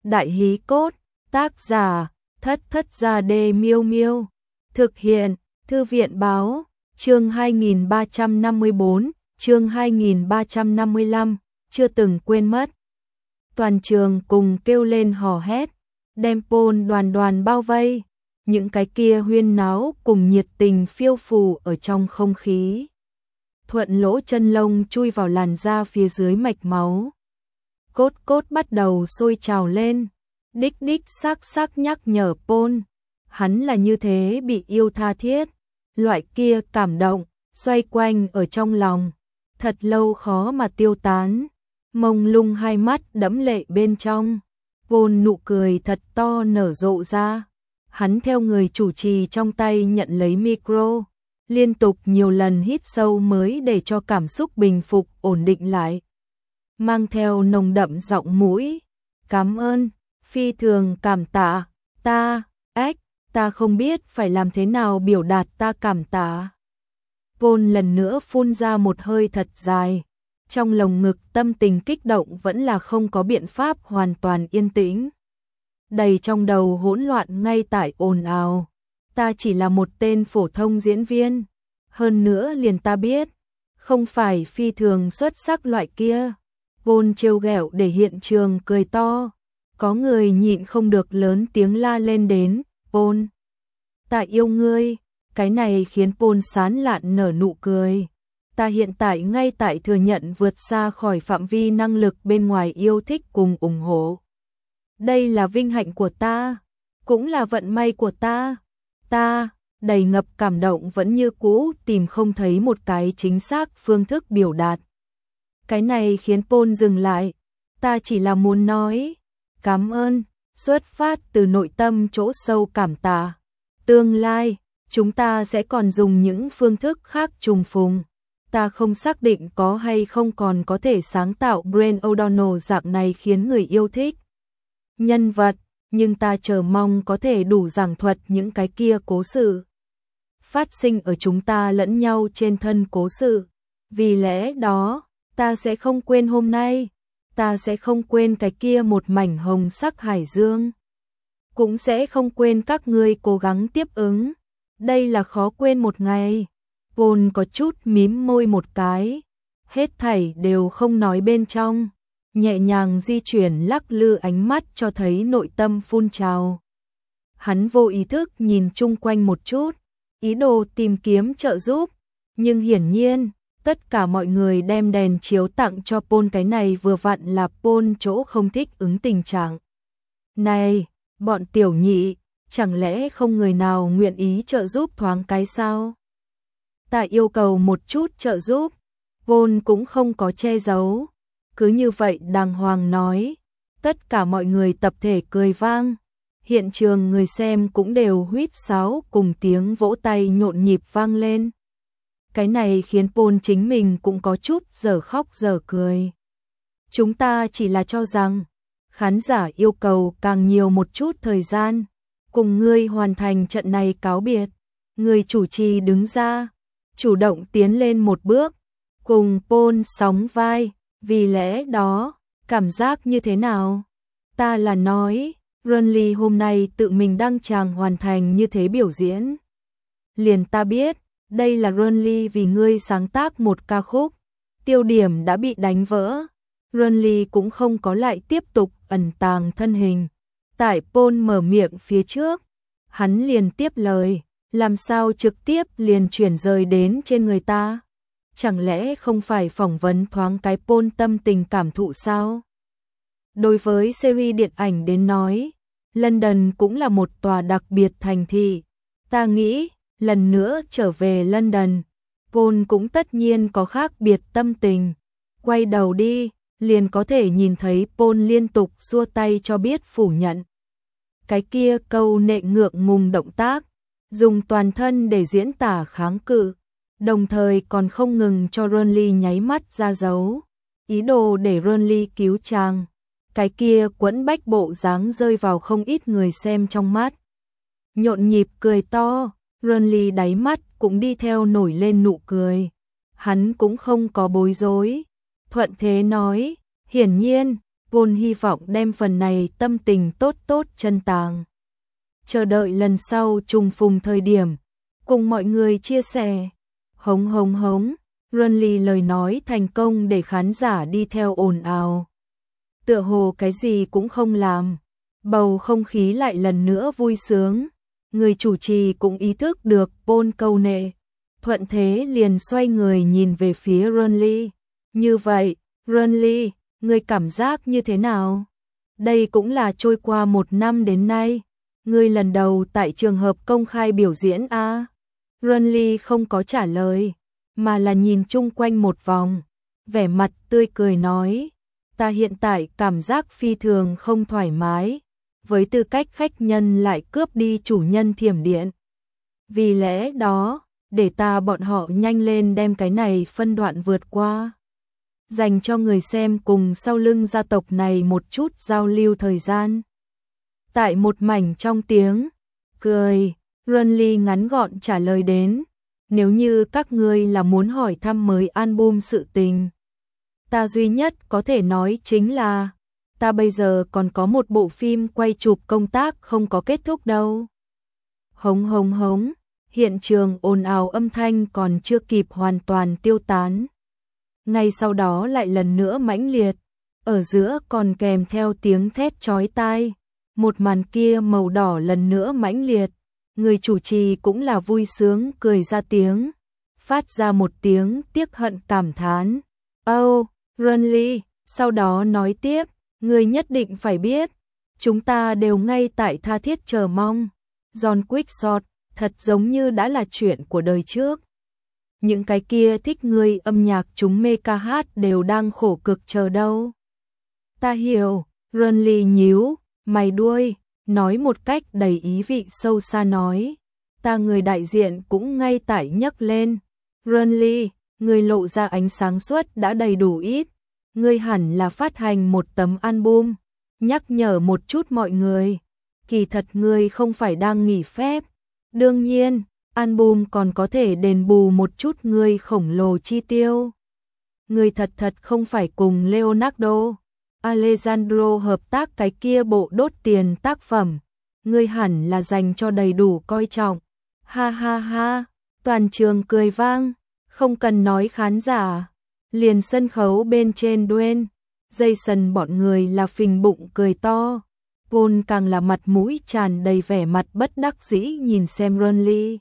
Đại hí cốt, tác giả, Thất Thất Gia Đê Miêu Miêu. Thực hiện, Thư viện báo, chương 2354, chương 2355, chưa từng quên mất. Toàn trường cùng kêu lên hò hét, đem Paul đoàn đoàn bao vây, những cái kia huyên náo cùng nhiệt tình phiêu phù ở trong không khí. Thuận lỗ chân lông chui vào làn da phía dưới mạch máu. Cốt cốt bắt đầu sôi trào lên, đích đích xác xác nhắc nhở Paul. Hắn là như thế bị yêu tha thiết, loại kia cảm động, xoay quanh ở trong lòng, thật lâu khó mà tiêu tán, mông lung hai mắt đẫm lệ bên trong. Paul nụ cười thật to nở rộ ra, hắn theo người chủ trì trong tay nhận lấy micro, liên tục nhiều lần hít sâu mới để cho cảm xúc bình phục ổn định lại. Mang theo nồng đậm giọng mũi, cảm ơn, phi thường cảm tạ, ta không biết phải làm thế nào biểu đạt ta cảm tạ. Paul lần nữa phun ra một hơi thật dài, trong lồng ngực tâm tình kích động vẫn là không có biện pháp hoàn toàn yên tĩnh. Đầy trong đầu hỗn loạn ngay tại ồn ào, ta chỉ là một tên phổ thông diễn viên, hơn nữa liền ta biết, không phải phi thường xuất sắc loại kia. Paul trêu ghẹo để hiện trường cười to, có người nhịn không được lớn tiếng la lên đến, Paul, ta yêu ngươi. Cái này khiến Paul sán lạn nở nụ cười. Ta hiện tại ngay tại thừa nhận vượt xa khỏi phạm vi năng lực bên ngoài yêu thích cùng ủng hộ. Đây là vinh hạnh của ta, cũng là vận may của ta. Ta, đầy ngập cảm động vẫn như cũ tìm không thấy một cái chính xác phương thức biểu đạt. Cái này khiến Paul dừng lại. Ta chỉ là muốn nói, cảm ơn, xuất phát từ nội tâm chỗ sâu cảm tạ. Tương lai, chúng ta sẽ còn dùng những phương thức khác trùng phùng. Ta không xác định có hay không còn có thể sáng tạo Brent O'Donnell dạng này khiến người yêu thích nhân vật, nhưng ta chờ mong có thể đủ giảng thuật những cái kia cố sự phát sinh ở chúng ta lẫn nhau trên thân cố sự. Vì lẽ đó, ta sẽ không quên hôm nay, ta sẽ không quên cái kia một mảnh hồng sắc hải dương, cũng sẽ không quên các ngươi cố gắng tiếp ứng. Đây là khó quên một ngày. Paul có chút mím môi một cái, hết thảy đều không nói bên trong, nhẹ nhàng di chuyển lắc lư ánh mắt cho thấy nội tâm phun trào. Hắn vô ý thức nhìn chung quanh một chút, ý đồ tìm kiếm trợ giúp, nhưng hiển nhiên, tất cả mọi người đem đèn chiếu tặng cho Paul, cái này vừa vặn là Paul chỗ không thích ứng tình trạng. Này, bọn tiểu nhị, chẳng lẽ không người nào nguyện ý trợ giúp thoáng cái sao? Ta yêu cầu một chút trợ giúp. Paul cũng không có che giấu, cứ như vậy đàng hoàng nói. Tất cả mọi người tập thể cười vang, hiện trường người xem cũng đều huýt sáo cùng tiếng vỗ tay nhộn nhịp vang lên. Cái này khiến Paul chính mình cũng có chút dở khóc dở cười. Chúng ta chỉ là cho rằng khán giả yêu cầu càng nhiều một chút thời gian, cùng ngươi hoàn thành trận này cáo biệt. Người chủ trì đứng ra, chủ động tiến lên một bước, cùng Paul sóng vai. Vì lẽ đó, cảm giác như thế nào? Ta là nói, Renly hôm nay tự mình đăng tràng hoàn thành như thế biểu diễn. Liền ta biết, đây là Renly vì ngươi sáng tác một ca khúc. Tiêu điểm đã bị đánh vỡ. Renly cũng không có lại tiếp tục ẩn tàng thân hình. Tại Paul mở miệng phía trước, hắn liền tiếp lời, làm sao trực tiếp liền chuyển rời đến trên người ta? Chẳng lẽ không phải phỏng vấn thoáng cái Paul tâm tình cảm thụ sao? Đối với series điện ảnh đến nói, London cũng là một tòa đặc biệt thành thị. Ta nghĩ, lần nữa trở về London, Paul cũng tất nhiên có khác biệt tâm tình. Quay đầu đi, liền có thể nhìn thấy Paul liên tục xua tay cho biết phủ nhận. Cái kia câu nệ ngượng ngùng động tác, dùng toàn thân để diễn tả kháng cự, đồng thời còn không ngừng cho Renly nháy mắt ra dấu, ý đồ để Renly cứu chàng. Cái kia quẫn bách bộ dáng rơi vào không ít người xem trong mắt. Nhộn nhịp cười to, Renly đáy mắt cũng đi theo nổi lên nụ cười. Hắn cũng không có bối rối, thuận thế nói, hiển nhiên, Paul hy vọng đem phần này tâm tình tốt tốt chân tàng. Chờ đợi lần sau trùng phùng thời điểm, cùng mọi người chia sẻ. Hống hống hống, Runly lời nói thành công để khán giả đi theo ồn ào. Tựa hồ cái gì cũng không làm, bầu không khí lại lần nữa vui sướng. Người chủ trì cũng ý thức được Paul câu nệ, thuận thế liền xoay người nhìn về phía Runly. Như vậy, Runly, ngươi cảm giác như thế nào? Đây cũng là trôi qua 1 năm đến nay, ngươi lần đầu tại trường hợp công khai biểu diễn à? Runly không có trả lời, mà là nhìn chung quanh một vòng, vẻ mặt tươi cười nói, ta hiện tại cảm giác phi thường không thoải mái, với tư cách khách nhân lại cướp đi chủ nhân Thiểm Điện. Vì lẽ đó, để bọn họ nhanh lên đem cái này phân đoạn vượt qua. Dành cho người xem cùng sau lưng gia tộc này một chút giao lưu thời gian. Tại một mảnh trong tiếng cười, Runly ngắn gọn trả lời đến, nếu như các ngươi là muốn hỏi thăm mới album sự tình, ta duy nhất có thể nói chính là, ta bây giờ còn có một bộ phim quay chụp công tác không có kết thúc đâu. Hống hống hống, hiện trường ồn ào âm thanh còn chưa kịp hoàn toàn tiêu tán. Ngay sau đó lại lần nữa mãnh liệt, ở giữa còn kèm theo tiếng thét chói tai. Một màn kia màu đỏ lần nữa mãnh liệt, người chủ trì cũng là vui sướng cười ra tiếng, phát ra một tiếng tiếc hận cảm thán. Oh, Runly, sau đó nói tiếp, người nhất định phải biết, chúng ta đều ngay tại tha thiết chờ mong. John Quickshot, thật giống như đã là chuyện của đời trước. Những cái kia thích người âm nhạc chúng mê ca hát đều đang khổ cực chờ đâu. Ta hiểu, Runly nhíu mày đuôi, nói một cách đầy ý vị sâu xa nói. Ta người đại diện cũng ngay tại nhấc lên. Runly, người lộ ra ánh sáng suốt đã đầy đủ ít. Ngươi hẳn là phát hành một tấm album, nhắc nhở một chút mọi người. Kỳ thật ngươi không phải đang nghỉ phép. Đương nhiên, album còn có thể đền bù một chút ngươi khổng lồ chi tiêu. Ngươi thật không phải cùng Leonardo Alessandro hợp tác cái kia bộ đốt tiền tác phẩm, ngươi hẳn là dành cho đầy đủ coi trọng. Ha ha ha, toàn trường cười vang, không cần nói khán giả, liền sân khấu bên trên Dwayne, Jason bọn người là phình bụng cười to. Paul càng là mặt mũi tràn đầy vẻ mặt bất đắc dĩ nhìn xem Runly.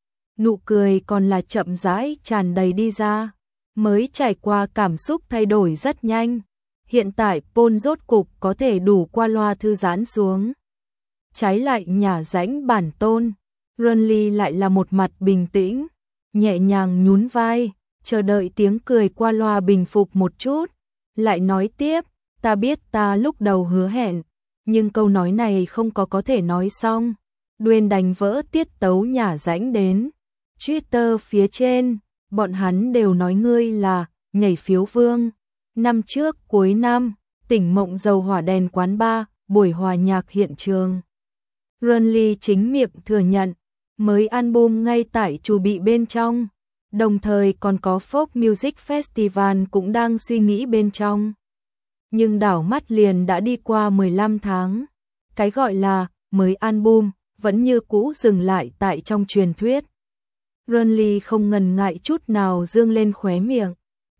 Nụ cười còn là chậm rãi tràn đầy đi ra, mới trải qua cảm xúc thay đổi rất nhanh. Hiện tại Paul rốt cục có thể đủ qua loa thư giãn xuống. Trái lại nhả rãnh bản tôn, Runly lại là một mặt bình tĩnh, nhẹ nhàng nhún vai, chờ đợi tiếng cười qua loa bình phục một chút, lại nói tiếp, ta biết ta lúc đầu hứa hẹn, nhưng câu nói này không có thể nói xong. Dwayne đánh vỡ tiết tấu nhả rãnh đến. Twitter phía trên, bọn hắn đều nói ngươi là nhảy phiếu vương. Năm trước cuối năm, tỉnh mộng dầu hỏa đèn quán bar, buổi hòa nhạc hiện trường. Runly chính miệng thừa nhận, mới album ngay tại chuẩn bị bên trong, đồng thời còn có Folk Music Festival cũng đang suy nghĩ bên trong. Nhưng đảo mắt liền đã đi qua 15 tháng, cái gọi là mới album vẫn như cũ dừng lại tại trong truyền thuyết. Runly không ngần ngại chút nào dương lên khóe miệng.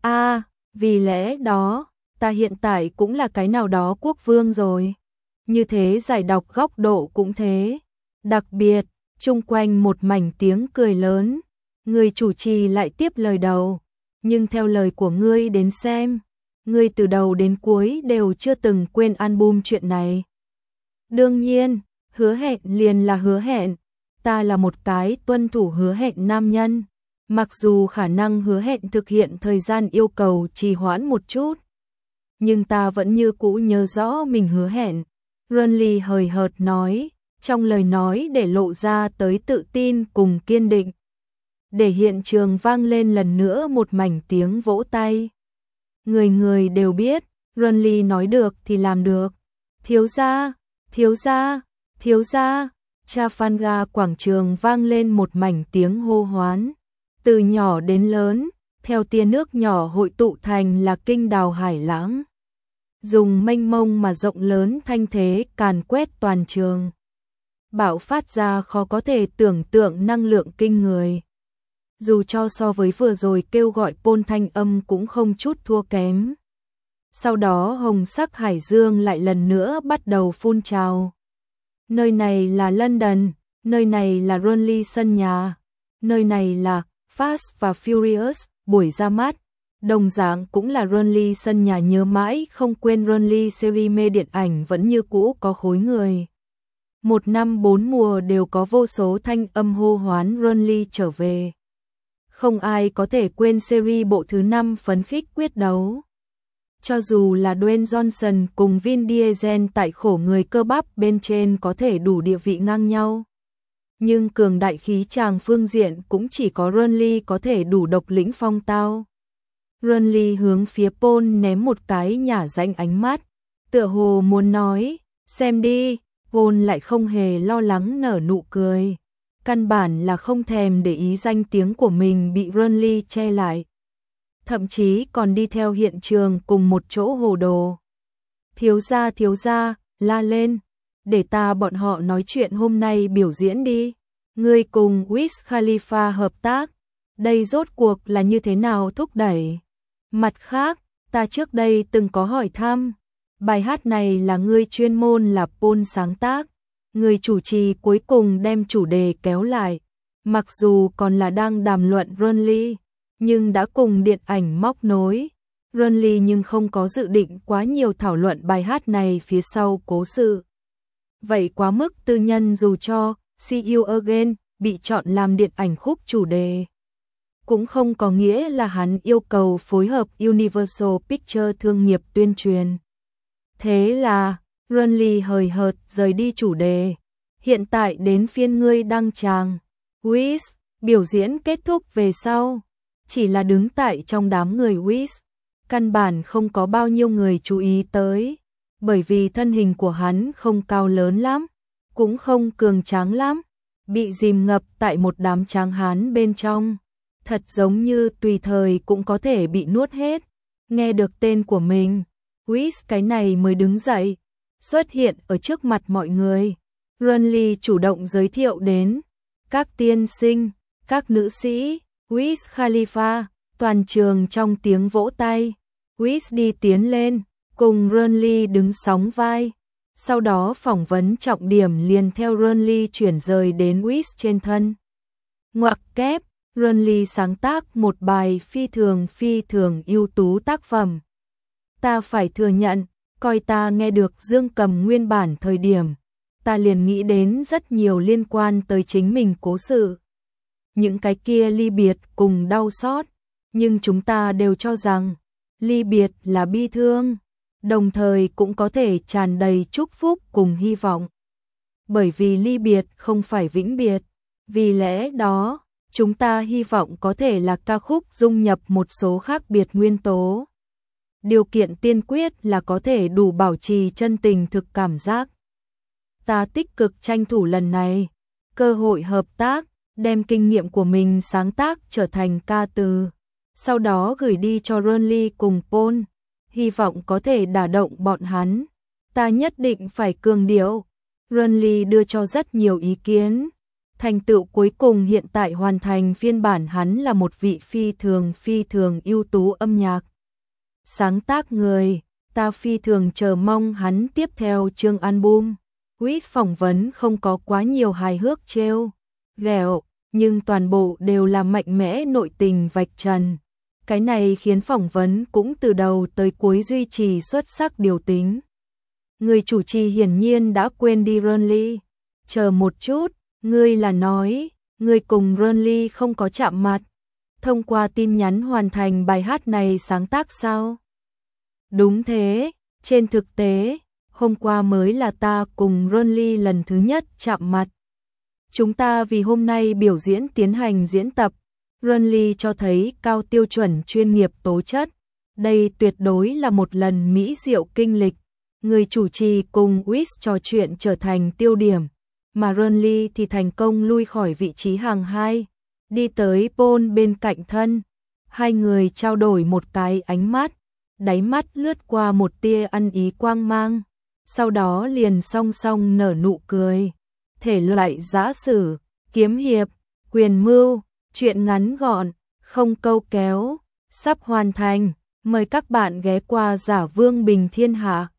Vì lẽ đó, ta hiện tại cũng là cái nào đó quốc vương rồi. Như thế giải đọc góc độ cũng thế. Đặc biệt, chung quanh một mảnh tiếng cười lớn. Người chủ trì lại tiếp lời đầu. Nhưng theo lời của ngươi đến xem, ngươi từ đầu đến cuối đều chưa từng quên album chuyện này. Đương nhiên, hứa hẹn liền là hứa hẹn. Ta là một cái tuân thủ hứa hẹn nam nhân. Mặc dù khả năng hứa hẹn thực hiện thời gian yêu cầu trì hoãn một chút, nhưng ta vẫn như cũ nhớ rõ mình hứa hẹn. Runly hời hợt nói, trong lời nói để lộ ra tới tự tin cùng kiên định. Để hiện trường vang lên lần nữa một mảnh tiếng vỗ tay. Người người đều biết, Runly nói được thì làm được. Thiếu gia, thiếu gia, thiếu gia. Trafalgar quảng trường vang lên một mảnh tiếng hô hoán. Từ nhỏ đến lớn, theo tia nước nhỏ hội tụ thành là kinh đào hải lãng. dùng mênh mông mà rộng lớn thanh thế càn quét toàn trường. Bạo phát ra khó có thể tưởng tượng năng lượng kinh người. Dù cho so với vừa rồi kêu gọi Paul thanh âm cũng không chút thua kém. Sau đó hồng sắc hải dương lại lần nữa bắt đầu phun trào. Nơi này là London, nơi này là Burnley sân nhà, nơi này là Fast và Furious, buổi ra mắt. Đồng dạng cũng là Burnley sân nhà, nhớ mãi không quên Burnley series mê điện ảnh vẫn như cũ có khối người. Một năm 4 mùa đều có vô số thanh âm hô hoán Burnley trở về. Không ai có thể quên series bộ thứ 5 phấn khích quyết đấu. Cho dù là Dwayne Johnson cùng Vin Diesel tại khổ người cơ bắp bên trên có thể đủ địa vị ngang nhau, nhưng cường đại khí tràng phương diện cũng chỉ có Burnley có thể đủ độc lĩnh phong tao. Burnley hướng phía Paul ném một cái nhả danh ánh mắt, tựa hồ muốn nói, xem đi. Paul lại không hề lo lắng nở nụ cười, căn bản là không thèm để ý danh tiếng của mình bị Burnley che lại. Thậm chí còn đi theo hiện trường cùng một chỗ hồ đồ. Thiếu gia, la lên, để ta bọn họ nói chuyện hôm nay biểu diễn đi. Ngươi cùng Wiz Khalifa hợp tác, đây rốt cuộc là như thế nào thúc đẩy? Mặt khác, ta trước đây từng có hỏi thăm, bài hát này là ngươi chuyên môn là Paul sáng tác, người chủ trì cuối cùng đem chủ đề kéo lại, mặc dù còn là đang đàm luận Burnley, nhưng đã cùng điện ảnh móc nối. Burnley nhưng không có dự định quá nhiều thảo luận bài hát này phía sau cố sự. Vậy quá mức tư nhân, dù cho See You Again bị chọn làm điện ảnh khúc chủ đề, cũng không có nghĩa là hắn yêu cầu phối hợp Universal Pictures thương nghiệp tuyên truyền. Thế là, Burnley hời hợt rời đi chủ đề. Hiện tại đến phiên ngươi đăng tràng. Wiz, biểu diễn kết thúc về sau, chỉ là đứng tại trong đám người Wiz, căn bản không có bao nhiêu người chú ý tới, bởi vì thân hình của hắn không cao lớn lắm, cũng không cường tráng lắm, bị dìm ngập tại một đám tráng hán bên trong, thật giống như tùy thời cũng có thể bị nuốt hết. Nghe được tên của mình, Wiz cái này mới đứng dậy, xuất hiện ở trước mặt mọi người. Burnley chủ động giới thiệu đến, các tiên sinh, các nữ sĩ, Wiz Khalifa, toàn trường trong tiếng vỗ tay. Wiz đi tiến lên, cùng Burnley đứng sóng vai. Sau đó phỏng vấn trọng điểm liền theo Burnley chuyển rời đến Wiz trên thân. Ngoặc kép, Burnley sáng tác một bài phi thường ưu tú tác phẩm. Ta phải thừa nhận, coi ta nghe được dương cầm nguyên bản thời điểm, ta liền nghĩ đến rất nhiều liên quan tới chính mình cố sự. Những cái kia ly biệt cùng đau xót, nhưng chúng ta đều cho rằng ly biệt là bi thương, đồng thời cũng có thể tràn đầy chúc phúc cùng hy vọng. Bởi vì ly biệt không phải vĩnh biệt, vì lẽ đó, chúng ta hy vọng có thể là ca khúc dung nhập một số khác biệt nguyên tố. Điều kiện tiên quyết là có thể đủ bảo trì chân tình thực cảm giác. Ta tích cực tranh thủ lần này, cơ hội hợp tác, đem kinh nghiệm của mình sáng tác trở thành ca từ, sau đó gửi đi cho Burnley cùng Paul, hy vọng có thể đả động bọn hắn. Ta nhất định phải cường điệu. Burnley đưa cho rất nhiều ý kiến. Thành tựu cuối cùng hiện tại hoàn thành phiên bản hắn là một vị phi thường ưu tú âm nhạc sáng tác người, ta phi thường chờ mong hắn tiếp theo chương album. Wiz phỏng vấn không có quá nhiều hài hước trêu ghẹo, nhưng toàn bộ đều là mạnh mẽ nội tình vạch trần. Cái này khiến phỏng vấn cũng từ đầu tới cuối duy trì xuất sắc điều tính. Người chủ trì hiển nhiên đã quên đi Burnley. Chờ một chút, ngươi là nói, ngươi cùng Burnley không có chạm mặt, thông qua tin nhắn hoàn thành bài hát này sáng tác sao? Đúng thế, trên thực tế, hôm qua mới là ta cùng Burnley lần thứ nhất chạm mặt. Chúng ta vì hôm nay biểu diễn tiến hành diễn tập, Burnley cho thấy cao tiêu chuẩn chuyên nghiệp tố chất. Đây tuyệt đối là một lần mỹ diệu kinh lịch. Người chủ trì cùng Wiz trò chuyện trở thành tiêu điểm, mà Burnley thì thành công lui khỏi vị trí hàng 2, đi tới Paul bên cạnh thân. Hai người trao đổi một cái ánh mắt, đáy mắt lướt qua một tia ăn ý quang mang, sau đó liền song song nở nụ cười. Thể loại giã sử, kiếm hiệp, quyền mưu, truyện ngắn gọn, không câu kéo, sắp hoàn thành. Mời các bạn ghé qua Giả Vương Bình Thiên Hạ.